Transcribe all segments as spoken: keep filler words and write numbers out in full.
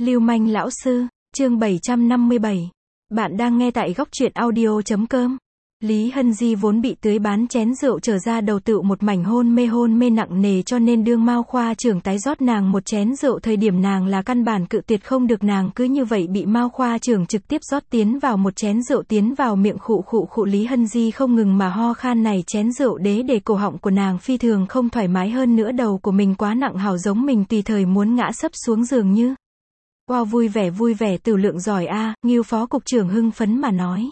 Lưu manh lão sư, chương bảy trăm năm mươi bảy. Bạn đang nghe tại góc truyện audio chấm com. Lý Hân Di vốn bị tưới bán chén rượu trở ra đầu tựu một mảnh hôn mê hôn mê nặng nề, cho nên đương Mao khoa trưởng tái rót nàng một chén rượu thời điểm nàng là căn bản cự tuyệt không được, nàng cứ như vậy bị Mao khoa trưởng trực tiếp rót tiến vào một chén rượu tiến vào miệng, khụ khụ khụ. Lý Hân Di không ngừng mà ho khan, này chén rượu đế để cổ họng của nàng phi thường không thoải mái, hơn nữa đầu của mình quá nặng, hào giống mình tùy thời muốn ngã sấp xuống giường như. Wow, vui vẻ vui vẻ, Tử Lượng giỏi a, Ngưu phó cục trưởng hưng phấn mà nói.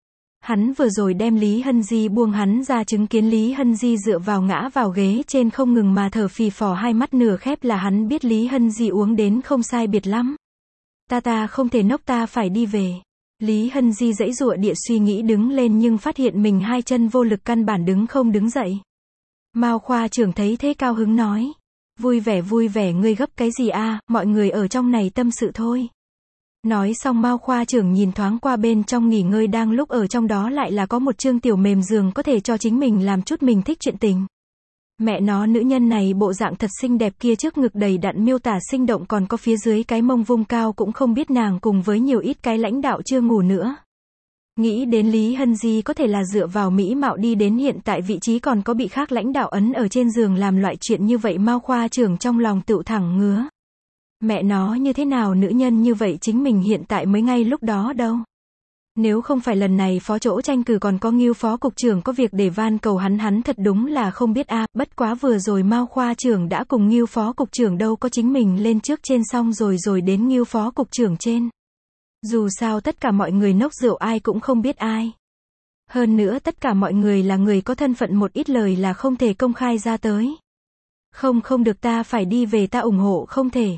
Hắn vừa rồi đem Lý Hân Di buông hắn ra, chứng kiến Lý Hân Di dựa vào ngã vào ghế trên không ngừng mà thở phì phò, hai mắt nửa khép, là hắn biết Lý Hân Di uống đến không sai biệt lắm. Ta ta không thể nốc, ta phải đi về. Lý Hân Di giãy giụa địa suy nghĩ đứng lên, nhưng phát hiện mình hai chân vô lực, căn bản đứng không đứng dậy. Mao khoa trưởng thấy thế cao hứng nói. Vui vẻ vui vẻ, ngươi gấp cái gì a, mọi người ở trong này tâm sự thôi. Nói xong Mao khoa trưởng nhìn thoáng qua bên trong nghỉ ngơi, đang lúc ở trong đó lại là có một chương tiểu mềm giường có thể cho chính mình làm chút mình thích chuyện tình. Mẹ nó, nữ nhân này bộ dạng thật xinh đẹp kia, trước ngực đầy đặn miêu tả sinh động, còn có phía dưới cái mông vung cao, cũng không biết nàng cùng với nhiều ít cái lãnh đạo chưa ngủ nữa. Nghĩ đến Lý Hân Di có thể là dựa vào mỹ mạo đi đến hiện tại vị trí, còn có bị khác lãnh đạo ấn ở trên giường làm loại chuyện như vậy, Mao khoa trưởng trong lòng tựu thẳng ngứa. Mẹ nó, như thế nào nữ nhân như vậy chính mình hiện tại mới ngay lúc đó đâu. Nếu không phải lần này phó chỗ tranh cử còn có Ngưu phó cục trưởng có việc để van cầu hắn, hắn thật đúng là không biết a. À, bất quá vừa rồi Mao khoa trưởng đã cùng Ngưu phó cục trưởng đâu có chính mình lên trước trên xong rồi rồi đến Ngưu phó cục trưởng trên. Dù sao tất cả mọi người nốc rượu ai cũng không biết ai. Hơn nữa tất cả mọi người là người có thân phận, một ít lời là không thể công khai ra tới. Không không được, ta phải đi về, ta ủng hộ không thể.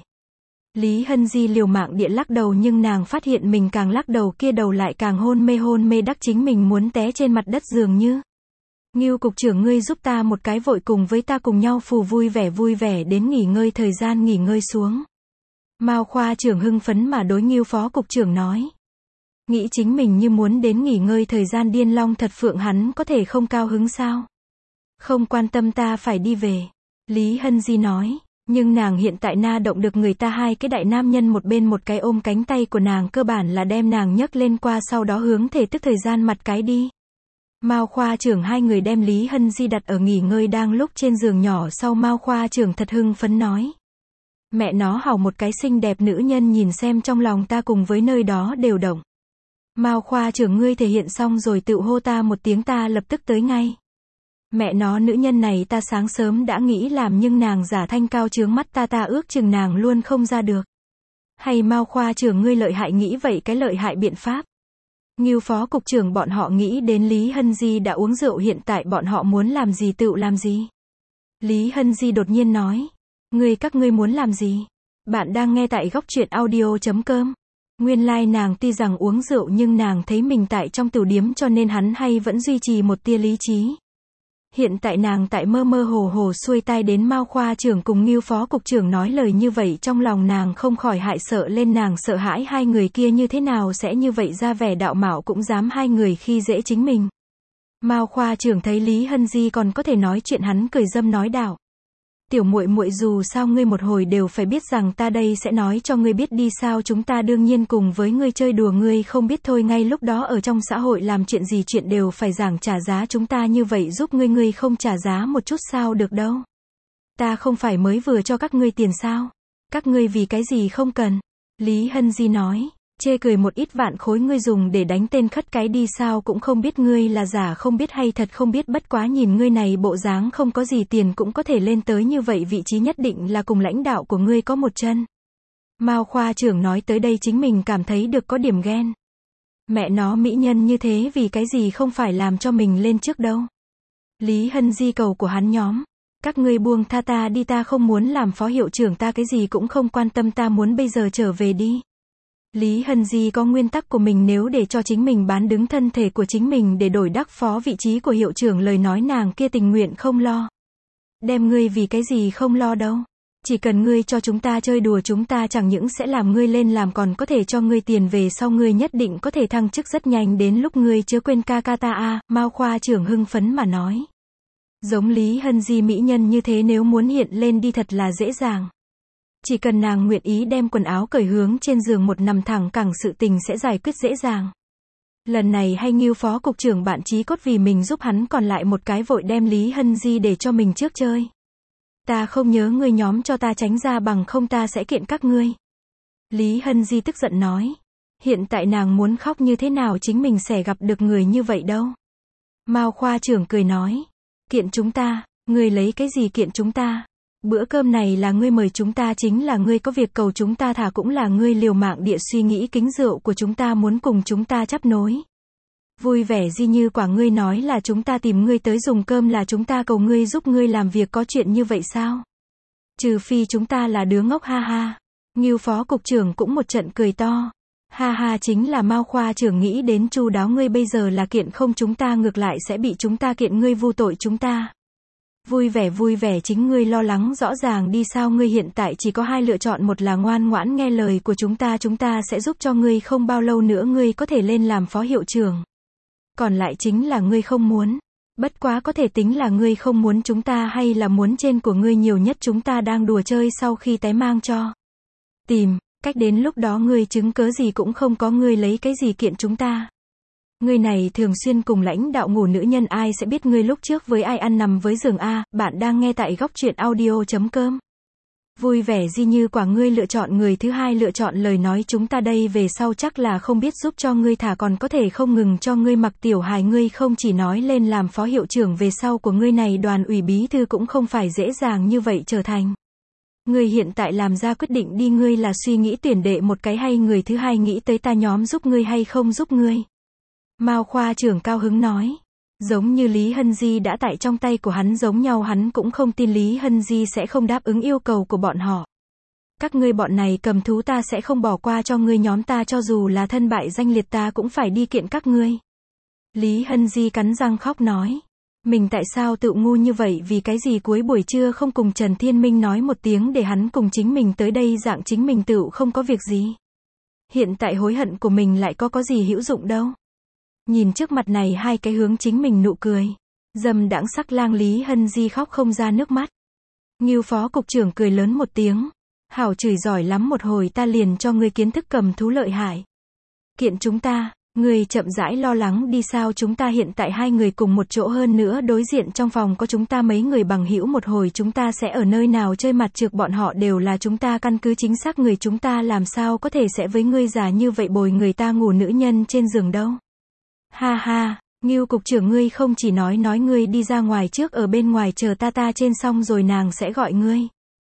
Lý Hân Di liều mạng địa lắc đầu, nhưng nàng phát hiện mình càng lắc đầu kia đầu lại càng hôn mê hôn mê đắc chính mình muốn té trên mặt đất dường như. Ngưu cục trưởng, ngươi giúp ta một cái, vội cùng với ta cùng nhau phù vui vẻ vui vẻ đến nghỉ ngơi, thời gian nghỉ ngơi xuống. Mao khoa trưởng hưng phấn mà đối Ngưu phó cục trưởng nói. Nghĩ chính mình như muốn đến nghỉ ngơi thời gian điên long thật phượng, hắn có thể không cao hứng sao? Không quan tâm, ta phải đi về. Lý Hân Di nói. Nhưng nàng hiện tại na động được người ta hai cái đại nam nhân một bên một cái ôm cánh tay của nàng, cơ bản là đem nàng nhấc lên qua, sau đó hướng thể tức thời gian mặt cái đi. Mao khoa trưởng hai người đem Lý Hân Di đặt ở nghỉ ngơi đang lúc trên giường nhỏ sau, Mao khoa trưởng thật hưng phấn nói. Mẹ nó, hảo một cái xinh đẹp nữ nhân, nhìn xem trong lòng ta cùng với nơi đó đều động. Mao khoa trưởng, ngươi thể hiện xong rồi tự hô ta một tiếng, ta lập tức tới ngay. Mẹ nó, nữ nhân này ta sáng sớm đã nghĩ làm, nhưng nàng giả thanh cao chướng mắt ta, ta ước chừng nàng luôn không ra được. Hay Mao khoa trưởng, ngươi lợi hại, nghĩ vậy cái lợi hại biện pháp. Ngưu phó cục trưởng bọn họ nghĩ đến Lý Hân Di đã uống rượu, hiện tại bọn họ muốn làm gì tựu làm gì. Lý Hân Di đột nhiên nói. Ngươi, các ngươi muốn làm gì? Bạn đang nghe tại góc truyện audio chấm com. Nguyên lai like nàng tuy rằng uống rượu nhưng nàng thấy mình tại trong tửu điếm, cho nên hắn hay vẫn duy trì một tia lý trí. Hiện tại nàng tại mơ mơ hồ hồ xuôi tai đến Mao khoa trưởng cùng Ngưu phó cục trưởng nói lời như vậy, trong lòng nàng không khỏi hại sợ lên, nàng sợ hãi hai người kia như thế nào sẽ như vậy ra vẻ đạo mạo, cũng dám hai người khi dễ chính mình. Mao khoa trưởng thấy Lý Hân Di còn có thể nói chuyện, hắn cười dâm nói đạo. Tiểu muội muội, dù sao ngươi một hồi đều phải biết rằng ta đây sẽ nói cho ngươi biết đi, sao chúng ta đương nhiên cùng với ngươi chơi đùa, ngươi không biết thôi, ngay lúc đó ở trong xã hội làm chuyện gì chuyện đều phải giảng trả giá, chúng ta như vậy giúp ngươi, ngươi không trả giá một chút sao được đâu. Ta không phải mới vừa cho các ngươi tiền sao? Các ngươi vì cái gì không cần? Lý Hân Di nói. Chê cười một ít vạn khối ngươi dùng để đánh tên khất cái đi, sao cũng không biết ngươi là giả không biết hay thật không biết, bất quá nhìn ngươi này bộ dáng không có gì tiền cũng có thể lên tới như vậy vị trí, nhất định là cùng lãnh đạo của ngươi có một chân. Mao khoa trưởng nói tới đây chính mình cảm thấy được có điểm ghen. Mẹ nó, mỹ nhân như thế vì cái gì không phải làm cho mình lên trước đâu. Lý Hân Di cầu của hắn nhóm. Các ngươi buông tha ta đi, ta không muốn làm phó hiệu trưởng, ta cái gì cũng không quan tâm, ta muốn bây giờ trở về đi. Lý Hân Di có nguyên tắc của mình, nếu để cho chính mình bán đứng thân thể của chính mình để đổi đắc phó vị trí của hiệu trưởng, lời nói nàng kia tình nguyện không lo. Đem ngươi vì cái gì không lo đâu. Chỉ cần ngươi cho chúng ta chơi đùa, chúng ta chẳng những sẽ làm ngươi lên làm, còn có thể cho ngươi tiền, về sau ngươi nhất định có thể thăng chức rất nhanh, đến lúc ngươi chớ quên ca ca ta a. Mao khoa trưởng hưng phấn mà nói. Giống Lý Hân Di mỹ nhân như thế nếu muốn hiện lên đi thật là dễ dàng. Chỉ cần nàng nguyện ý đem quần áo cởi hướng trên giường một nằm thẳng cẳng sự tình sẽ giải quyết dễ dàng. Lần này hay Ngưu phó cục trưởng bạn chí cốt vì mình giúp hắn còn lại một cái vội đem Lý Hân Di để cho mình trước chơi. Ta không nhớ ngươi nhóm cho ta tránh ra bằng không ta sẽ kiện các ngươi. Lý Hân Di tức giận nói. Hiện tại nàng muốn khóc như thế nào chính mình sẽ gặp được người như vậy đâu. Mao khoa trưởng cười nói. Kiện chúng ta, ngươi lấy cái gì kiện chúng ta? Bữa cơm này là ngươi mời chúng ta chính là ngươi có việc cầu chúng ta thả cũng là ngươi liều mạng địa suy nghĩ kính rượu của chúng ta muốn cùng chúng ta chấp nối. Vui vẻ di như quả ngươi nói là chúng ta tìm ngươi tới dùng cơm là chúng ta cầu ngươi giúp ngươi làm việc có chuyện như vậy sao? Trừ phi chúng ta là đứa ngốc ha ha. Ngưu phó cục trưởng cũng một trận cười to. Ha ha chính là Mao khoa trưởng nghĩ đến chu đáo ngươi bây giờ là kiện không chúng ta ngược lại sẽ bị chúng ta kiện ngươi vu tội chúng ta. Vui vẻ vui vẻ chính ngươi lo lắng rõ ràng đi sao ngươi hiện tại chỉ có hai lựa chọn một là ngoan ngoãn nghe lời của chúng ta chúng ta sẽ giúp cho ngươi không bao lâu nữa ngươi có thể lên làm phó hiệu trưởng. Còn lại chính là ngươi không muốn. Bất quá có thể tính là ngươi không muốn chúng ta hay là muốn trên của ngươi nhiều nhất chúng ta đang đùa chơi sau khi tái mang cho. Tìm, cách đến lúc đó ngươi chứng cớ gì cũng không có ngươi lấy cái gì kiện chúng ta. Ngươi này thường xuyên cùng lãnh đạo ngủ nữ nhân ai sẽ biết ngươi lúc trước với ai ăn nằm với giường A, bạn đang nghe tại góc truyện audio chấm com. Vui vẻ di như quả ngươi lựa chọn người thứ hai lựa chọn lời nói chúng ta đây về sau chắc là không biết giúp cho ngươi thả còn có thể không ngừng cho ngươi mặc tiểu hài ngươi không chỉ nói lên làm phó hiệu trưởng về sau của ngươi này đoàn ủy bí thư cũng không phải dễ dàng như vậy trở thành. Ngươi hiện tại làm ra quyết định đi ngươi là suy nghĩ tuyển đệ một cái hay người thứ hai nghĩ tới ta nhóm giúp ngươi hay không giúp ngươi. Mao khoa trưởng cao hứng nói. Giống như Lý Hân Di đã tại trong tay của hắn giống nhau hắn cũng không tin Lý Hân Di sẽ không đáp ứng yêu cầu của bọn họ. Các ngươi bọn này cầm thú ta sẽ không bỏ qua cho ngươi nhóm ta cho dù là thân bại danh liệt ta cũng phải đi kiện các ngươi. Lý Hân Di cắn răng khóc nói. Mình tại sao tự ngu như vậy vì cái gì cuối buổi trưa không cùng Trần Thiên Minh nói một tiếng để hắn cùng chính mình tới đây dạng chính mình tự không có việc gì. Hiện tại hối hận của mình lại có có gì hữu dụng đâu. Nhìn trước mặt này hai cái hướng chính mình nụ cười. Dâm đãng sắc lang Lý Hân Di khóc không ra nước mắt. Ngưu phó cục trưởng cười lớn một tiếng. Hảo chửi giỏi lắm một hồi ta liền cho ngươi kiến thức cầm thú lợi hại. Kiện chúng ta, ngươi chậm rãi lo lắng đi sao chúng ta hiện tại hai người cùng một chỗ hơn nữa đối diện trong phòng có chúng ta mấy người bằng hữu một hồi chúng ta sẽ ở nơi nào chơi mặt trược bọn họ đều là chúng ta căn cứ chính xác người chúng ta làm sao có thể sẽ với ngươi già như vậy bồi người ta ngủ nữ nhân trên giường đâu. Ha ha, Ngưu cục trưởng ngươi không chỉ nói nói ngươi đi ra ngoài trước ở bên ngoài chờ ta ta trên xong rồi nàng sẽ gọi ngươi.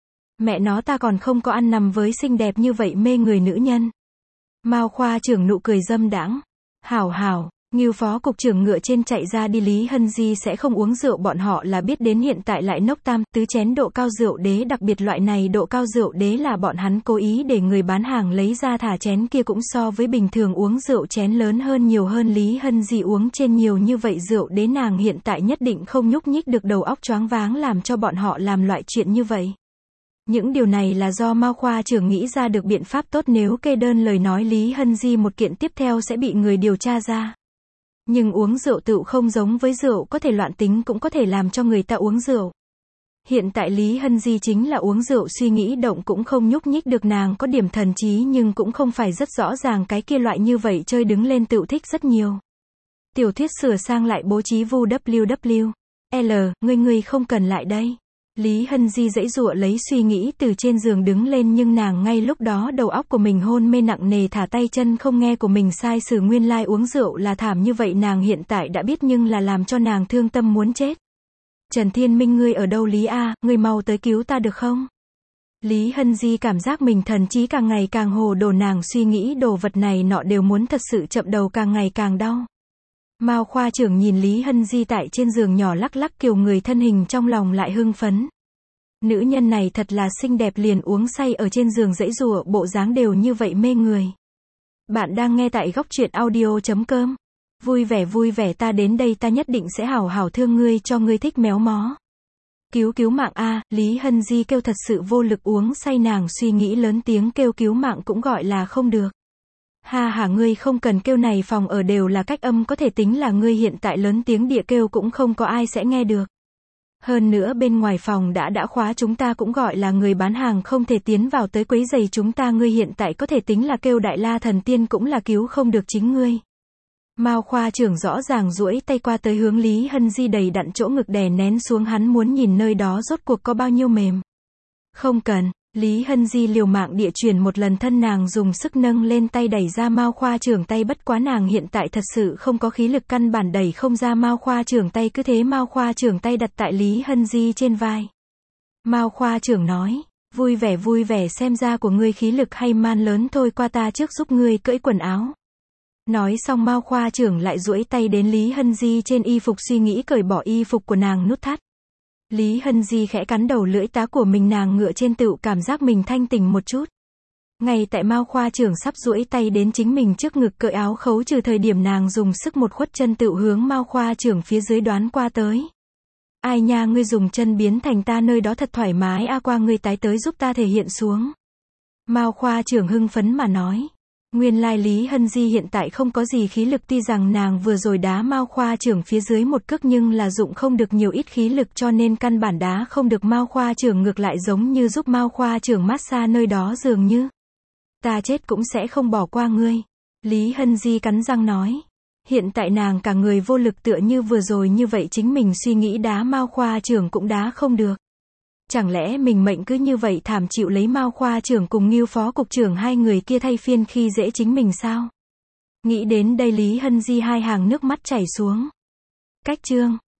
Mẹ nó ta còn không có ăn nằm với xinh đẹp như vậy mê người nữ nhân. Mao khoa trưởng nụ cười dâm đãng. Hảo hảo, Ngưu phó cục trưởng ngựa trên chạy ra đi Lý Hân Di sẽ không uống rượu bọn họ là biết đến hiện tại lại nốc tam tứ chén độ cao rượu đế đặc biệt loại này độ cao rượu đế là bọn hắn cố ý để người bán hàng lấy ra thả chén kia cũng so với bình thường uống rượu chén lớn hơn nhiều hơn Lý Hân Di uống trên nhiều như vậy rượu đế nàng hiện tại nhất định không nhúc nhích được đầu óc choáng váng làm cho bọn họ làm loại chuyện như vậy. Những điều này là do Mao khoa trưởng nghĩ ra được biện pháp tốt nếu kê đơn lời nói Lý Hân Di một kiện tiếp theo sẽ bị người điều tra ra. Nhưng uống rượu tựu không giống với rượu có thể loạn tính cũng có thể làm cho người ta uống rượu. Hiện tại Lý Hân Di chính là uống rượu suy nghĩ động cũng không nhúc nhích được nàng có điểm thần trí nhưng cũng không phải rất rõ ràng cái kia loại như vậy chơi đứng lên tựu thích rất nhiều. Tiểu thuyết sửa sang lại bố trí vu W W. L, ngươi ngươi không cần lại đây. Lý Hân Di dãy dụa lấy suy nghĩ từ trên giường đứng lên nhưng nàng ngay lúc đó đầu óc của mình hôn mê nặng nề thả tay chân không nghe của mình sai sử nguyên lai uống rượu là thảm như vậy nàng hiện tại đã biết nhưng là làm cho nàng thương tâm muốn chết. Trần Thiên Minh ngươi ở đâu Lý A, ngươi mau tới cứu ta được không? Lý Hân Di cảm giác mình thần trí càng ngày càng hồ đồ nàng suy nghĩ đồ vật này nọ đều muốn thật sự chậm đầu càng ngày càng đau. Mao khoa trưởng nhìn Lý Hân Di tại trên giường nhỏ lắc lắc kiều người thân hình trong lòng lại hưng phấn. Nữ nhân này thật là xinh đẹp liền uống say ở trên giường dãy rùa bộ dáng đều như vậy mê người. Bạn đang nghe tại góc truyện audio chấm com. Vui vẻ vui vẻ ta đến đây ta nhất định sẽ hảo hảo thương ngươi cho ngươi thích méo mó. Cứu cứu mạng a, Lý Hân Di kêu thật sự vô lực uống say nàng suy nghĩ lớn tiếng kêu cứu mạng cũng gọi là không được. Ha ha ngươi không cần kêu này phòng ở đều là cách âm có thể tính là ngươi hiện tại lớn tiếng địa kêu cũng không có ai sẽ nghe được. Hơn nữa bên ngoài phòng đã đã khóa, chúng ta cũng gọi là người bán hàng không thể tiến vào tới quấy rầy chúng ta, ngươi hiện tại có thể tính là kêu đại la thần tiên cũng là cứu không được chính ngươi. Mao khoa trưởng rõ ràng duỗi tay qua tới hướng Lý Hân Di đầy đặn chỗ ngực đè nén xuống, hắn muốn nhìn nơi đó rốt cuộc có bao nhiêu mềm. Không cần, Lý Hân Di liều mạng địa chuyển một lần thân, nàng dùng sức nâng lên tay đẩy ra Mao khoa trưởng tay, bất quá nàng hiện tại thật sự không có khí lực, căn bản đẩy không ra Mao khoa trưởng tay, cứ thế Mao khoa trưởng tay đặt tại Lý Hân Di trên vai. Mao khoa trưởng nói, vui vẻ vui vẻ, xem ra của ngươi khí lực hay man lớn thôi, qua ta trước giúp ngươi cởi quần áo. Nói xong Mao khoa trưởng lại duỗi tay đến Lý Hân Di trên y phục, suy nghĩ cởi bỏ y phục của nàng nút thắt. Lý Hân Di khẽ cắn đầu lưỡi tá của mình, nàng ngựa trên tựu cảm giác mình thanh tỉnh một chút. Ngay tại Mao khoa trưởng sắp duỗi tay đến chính mình trước ngực cởi áo khấu trừ thời điểm, nàng dùng sức một khuất chân tựu hướng Mao khoa trưởng phía dưới đoán qua tới. Ai nha, ngươi dùng chân biến thành ta nơi đó thật thoải mái a, qua ngươi tái tới giúp ta thể hiện xuống. Mao khoa trưởng hưng phấn mà nói. Nguyên lai Lý Hân Di hiện tại không có gì khí lực, tuy rằng nàng vừa rồi đá Mao khoa trưởng phía dưới một cước nhưng là dụng không được nhiều ít khí lực, cho nên căn bản đá không được Mao khoa trưởng, ngược lại giống như giúp Mao khoa trưởng massage nơi đó dường như. Ta chết cũng sẽ không bỏ qua ngươi. Lý Hân Di cắn răng nói. Hiện tại nàng cả người vô lực, tựa như vừa rồi như vậy chính mình suy nghĩ đá Mao khoa trưởng cũng đá không được. Chẳng lẽ mình mệnh cứ như vậy thảm chịu lấy Mao khoa trưởng cùng Ngưu phó cục trưởng hai người kia thay phiên khi dễ chính mình sao? Nghĩ đến đây Lý Hân Di hai hàng nước mắt chảy xuống. Cách chương